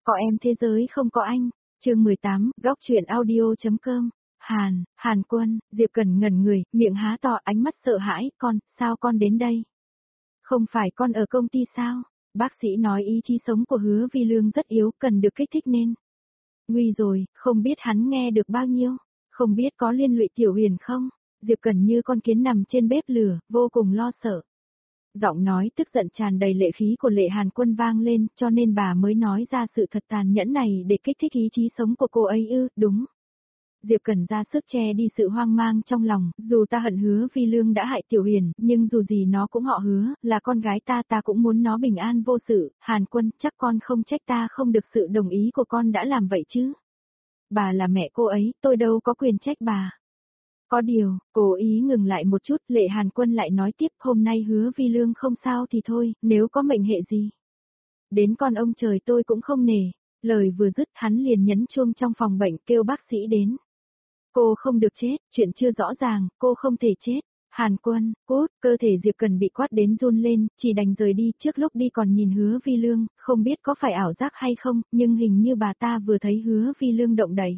Có em thế giới không có anh. Chương 18, góc chuyện audio.com. Hàn Quân, Diệp Cần ngẩn người, miệng há to, ánh mắt sợ hãi, sao con đến đây? Không phải con ở công ty sao? Bác sĩ nói ý chí sống của Hứa Vi Lương rất yếu, cần được kích thích nên. Nguy rồi, không biết hắn nghe được bao nhiêu, không biết có liên lụy Tiểu Huyền không? Diệp Cần như con kiến nằm trên bếp lửa, vô cùng lo sợ. Giọng nói tức giận tràn đầy lệ khí của Lệ Hàn Quân vang lên, cho nên bà mới nói ra sự thật tàn nhẫn này để kích thích ý chí sống của cô ấy ư, đúng. Diệp Cần ra sức che đi sự hoang mang trong lòng, dù ta hận Hứa Vi Lương đã hại Tiểu Huyền, nhưng dù gì nó cũng họ Hứa, là con gái ta cũng muốn nó bình an vô sự. Hàn Quân, chắc con không trách ta không được sự đồng ý của con đã làm vậy chứ. Bà là mẹ cô ấy, tôi đâu có quyền trách bà. Có điều, cố ý ngừng lại một chút, Lệ Hàn Quân lại nói tiếp, hôm nay Hứa Vi Lương không sao thì thôi, nếu có mệnh hệ gì. Đến con ông trời tôi cũng không nể. Lời vừa dứt hắn liền nhấn chuông trong phòng bệnh kêu bác sĩ đến. Cô không được chết, chuyện chưa rõ ràng, cô không thể chết. Hàn Quân, cốt, cơ thể Diệp Cần bị quát đến run lên, chỉ đành rời đi, trước lúc đi còn nhìn Hứa Vi Lương, không biết có phải ảo giác hay không, nhưng hình như bà ta vừa thấy Hứa Vi Lương động đậy.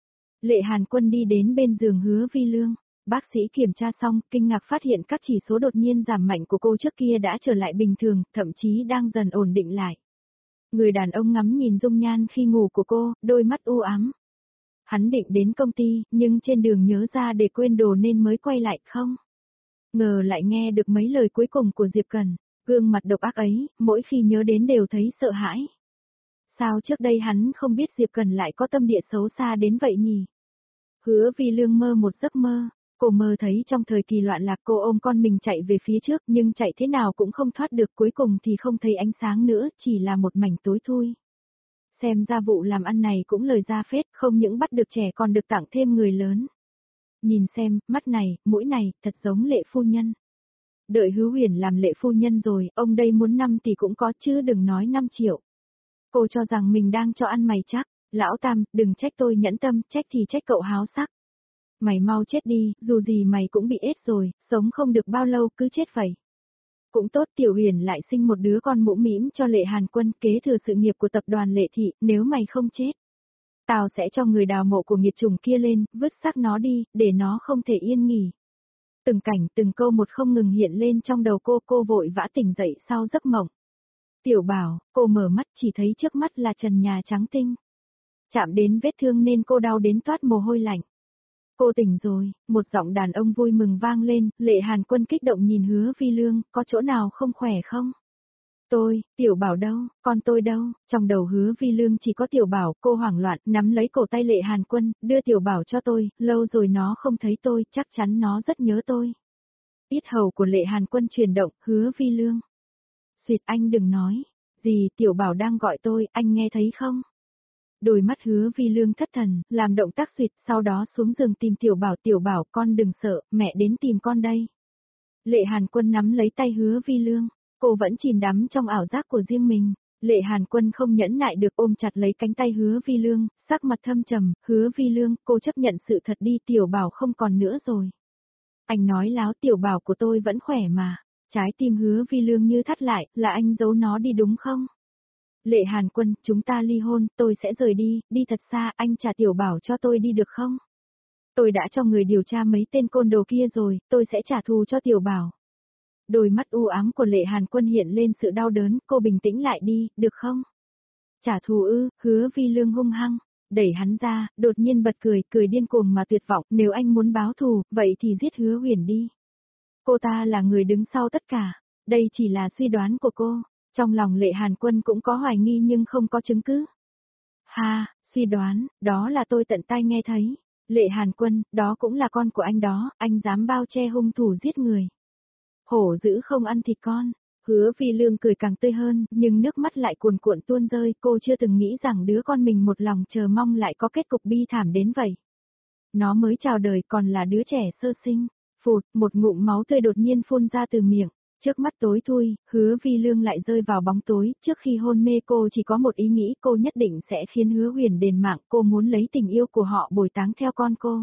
Lệ Hàn Quân đi đến bên giường Hứa Vi Lương, bác sĩ kiểm tra xong, kinh ngạc phát hiện các chỉ số đột nhiên giảm mạnh của cô trước kia đã trở lại bình thường, thậm chí đang dần ổn định lại. Người đàn ông ngắm nhìn dung nhan khi ngủ của cô, đôi mắt u ám. Hắn định đến công ty, nhưng trên đường nhớ ra để quên đồ nên mới quay lại không. Ngờ lại nghe được mấy lời cuối cùng của Diệp Cần, gương mặt độc ác ấy, mỗi khi nhớ đến đều thấy sợ hãi. Sao trước đây hắn không biết Diệp Cần lại có tâm địa xấu xa đến vậy nhỉ? Hứa Vi Lương mơ một giấc mơ, cô mơ thấy trong thời kỳ loạn lạc cô ôm con mình chạy về phía trước nhưng chạy thế nào cũng không thoát được, cuối cùng thì không thấy ánh sáng nữa, chỉ là một mảnh tối thui. Xem ra vụ làm ăn này cũng lời ra phết, không những bắt được trẻ còn được tặng thêm người lớn. Nhìn xem, mắt này, mũi này, thật giống Lệ phu nhân. Đợi Hứa Huyền làm Lệ phu nhân rồi, ông đây muốn 5 tỷ cũng có chứ đừng nói 5 triệu. Cô cho rằng mình đang cho ăn mày chắc, lão Tam, đừng trách tôi nhẫn tâm, trách thì trách cậu háo sắc. Mày mau chết đi, dù gì mày cũng bị ết rồi, sống không được bao lâu cứ chết vậy. Cũng tốt Tiểu Huyền lại sinh một đứa con mũm mĩm cho Lệ Hàn Quân kế thừa sự nghiệp của tập đoàn Lệ Thị, nếu mày không chết. Tao sẽ cho người đào mộ của nghiệt chủng kia lên, vứt xác nó đi, để nó không thể yên nghỉ. Từng cảnh từng câu một không ngừng hiện lên trong đầu cô vội vã tỉnh dậy sau giấc mộng. Tiểu Bảo, cô mở mắt chỉ thấy trước mắt là trần nhà trắng tinh. Chạm đến vết thương nên cô đau đến toát mồ hôi lạnh. Cô tỉnh rồi, một giọng đàn ông vui mừng vang lên, Lệ Hàn Quân kích động nhìn Hứa Vi Lương, có chỗ nào không khỏe không? Tiểu Bảo đâu, con tôi đâu? Trong đầu Hứa Vi Lương chỉ có Tiểu Bảo, cô hoảng loạn, nắm lấy cổ tay Lệ Hàn Quân, đưa Tiểu Bảo cho tôi, lâu rồi nó không thấy tôi, chắc chắn nó rất nhớ tôi. Yết hầu của Lệ Hàn Quân chuyển động, Hứa Vi Lương. Xuyệt anh đừng nói, gì Tiểu Bảo đang gọi tôi, anh nghe thấy không? Đôi mắt Hứa Vi Lương thất thần, làm động tác xuyệt, sau đó xuống giường tìm Tiểu Bảo con đừng sợ, mẹ đến tìm con đây. Lệ Hàn Quân nắm lấy tay Hứa Vi Lương, cô vẫn chìm đắm trong ảo giác của riêng mình. Lệ Hàn Quân không nhẫn nại được ôm chặt lấy cánh tay Hứa Vi Lương, sắc mặt thâm trầm, Hứa Vi Lương, cô chấp nhận sự thật đi, Tiểu Bảo không còn nữa rồi. Anh nói láo, Tiểu Bảo của tôi vẫn khỏe mà. Trái tim Hứa Vi Lương như thắt lại, là anh giấu nó đi đúng không? Lệ Hàn Quân, chúng ta ly hôn, tôi sẽ rời đi, đi thật xa, anh trả Tiểu Bảo cho tôi đi được không? Tôi đã cho người điều tra mấy tên côn đồ kia rồi, tôi sẽ trả thù cho Tiểu Bảo. Đôi mắt u ám của Lệ Hàn Quân hiện lên sự đau đớn, cô bình tĩnh lại đi, được không? Trả thù ư? Hứa Vi Lương hung hăng, đẩy hắn ra, đột nhiên bật cười điên cuồng mà tuyệt vọng, nếu anh muốn báo thù, vậy thì giết Hứa Huyền đi. Cô ta là người đứng sau tất cả, đây chỉ là suy đoán của cô. Trong lòng Lệ Hàn Quân cũng có hoài nghi nhưng không có chứng cứ. Suy đoán, đó là tôi tận tai nghe thấy. Lệ Hàn Quân, đó cũng là con của anh đó, anh dám bao che hung thủ giết người. Hổ dữ không ăn thịt con. Hứa Vi Lương cười càng tươi hơn, nhưng nước mắt lại cuồn cuộn tuôn rơi, cô chưa từng nghĩ rằng đứa con mình một lòng chờ mong lại có kết cục bi thảm đến vậy. Nó mới chào đời còn là đứa trẻ sơ sinh. Phụt, một ngụm máu tươi đột nhiên phun ra từ miệng. Trước mắt tối thui, Hứa Vi Lương lại rơi vào bóng tối, trước khi hôn mê cô chỉ có một ý nghĩ, cô nhất định sẽ khiến Hứa Huyền đền mạng, cô muốn lấy tình yêu của họ bồi táng theo con cô.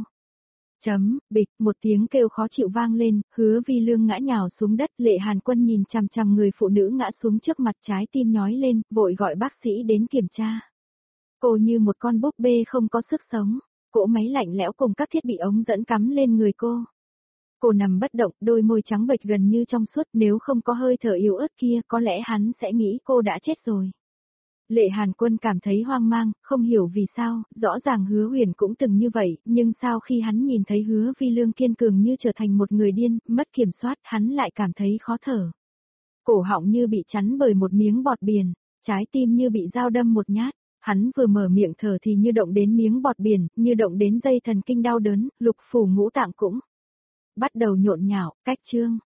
Bịch, một tiếng kêu khó chịu vang lên, Hứa Vi Lương ngã nhào xuống đất, Lệ Hàn Quân nhìn chằm chằm người phụ nữ ngã xuống trước mặt, trái tim nhói lên, vội gọi bác sĩ đến kiểm tra. Cô như một con búp bê không có sức sống, cỗ máy lạnh lẽo cùng các thiết bị ống dẫn cắm lên người cô. Cô nằm bất động, đôi môi trắng bệch gần như trong suốt, nếu không có hơi thở yếu ớt kia có lẽ hắn sẽ nghĩ cô đã chết rồi. Lệ Hàn Quân cảm thấy hoang mang, không hiểu vì sao, rõ ràng Hứa Huyền cũng từng như vậy, nhưng sao khi hắn nhìn thấy Hứa Vi Lương kiên cường như trở thành một người điên, mất kiểm soát, hắn lại cảm thấy khó thở. Cổ họng như bị chắn bởi một miếng bọt biển, trái tim như bị dao đâm một nhát, hắn vừa mở miệng thở thì như động đến miếng bọt biển, như động đến dây thần kinh đau đớn, lục phủ ngũ tạng cũng bắt đầu nhộn nhạo, cách chương.